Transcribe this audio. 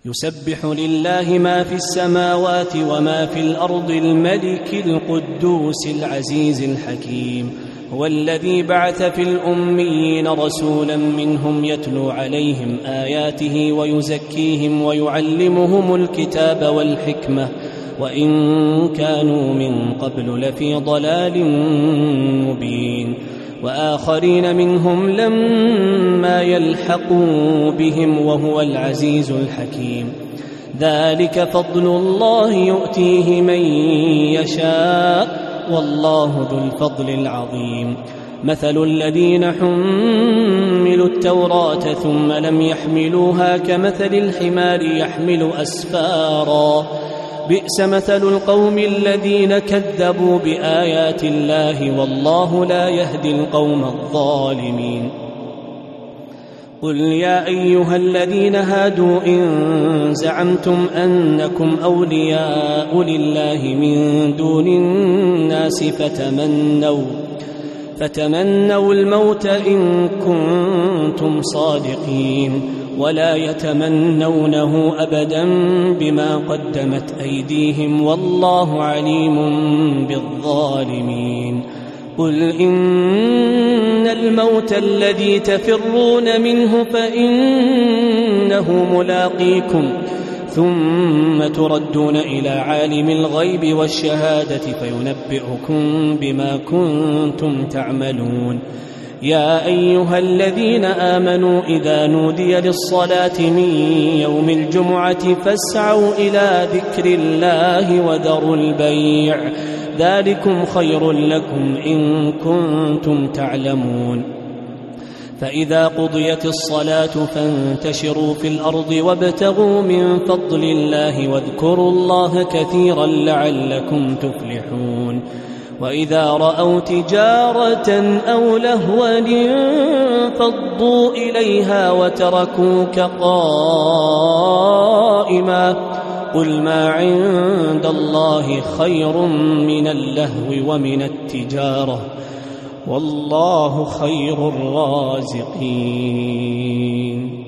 يسبح لله ما في السماوات وما في الأرض الملك القدوس العزيز الحكيم. هو الذي بعث في الأميين رسولا منهم يتلو عليهم آياته ويزكيهم ويعلمهم الكتاب والحكمة وإن كانوا من قبل لفي ضلال مبين. وآخرين منهم لما يلحقوا بهم وهو العزيز الحكيم. ذلك فضل الله يؤتيه من يشاء والله ذو الفضل العظيم. مثل الذين حملوا التوراة ثم لم يحملوها كمثل الحمار يحمل أسفارا بئس مثل القوم الذين كذبوا بآيات الله والله لا يهدي القوم الظالمين. قل يا أيها الذين هادوا إن زعمتم أنكم أولياء لله من دون الناس فتمنوا الموت إن كنتم صادقين ولا يتمنونه أبدا بما قدمت أيديهم والله عليم بالظالمين. قل إن الموت الذي تفرون منه فإنه ملاقيكم ثم تردون إلى عالم الغيب والشهادة فينبئكم بما كنتم تعملون. يا أيها الذين آمنوا إذا نودي للصلاة من يوم الجمعة فاسعوا إلى ذكر الله وذروا البيع ذلكم خير لكم إن كنتم تعلمون. فإذا قضيت الصلاة فانتشروا في الأرض وابتغوا من فضل الله واذكروا الله كثيرا لعلكم تفلحون. وإذا رأوا تجارة أو لهوا انفضوا إليها وتركوك قائما قل ما عند الله خير من اللهو ومن التجارة والله خير الرازقين.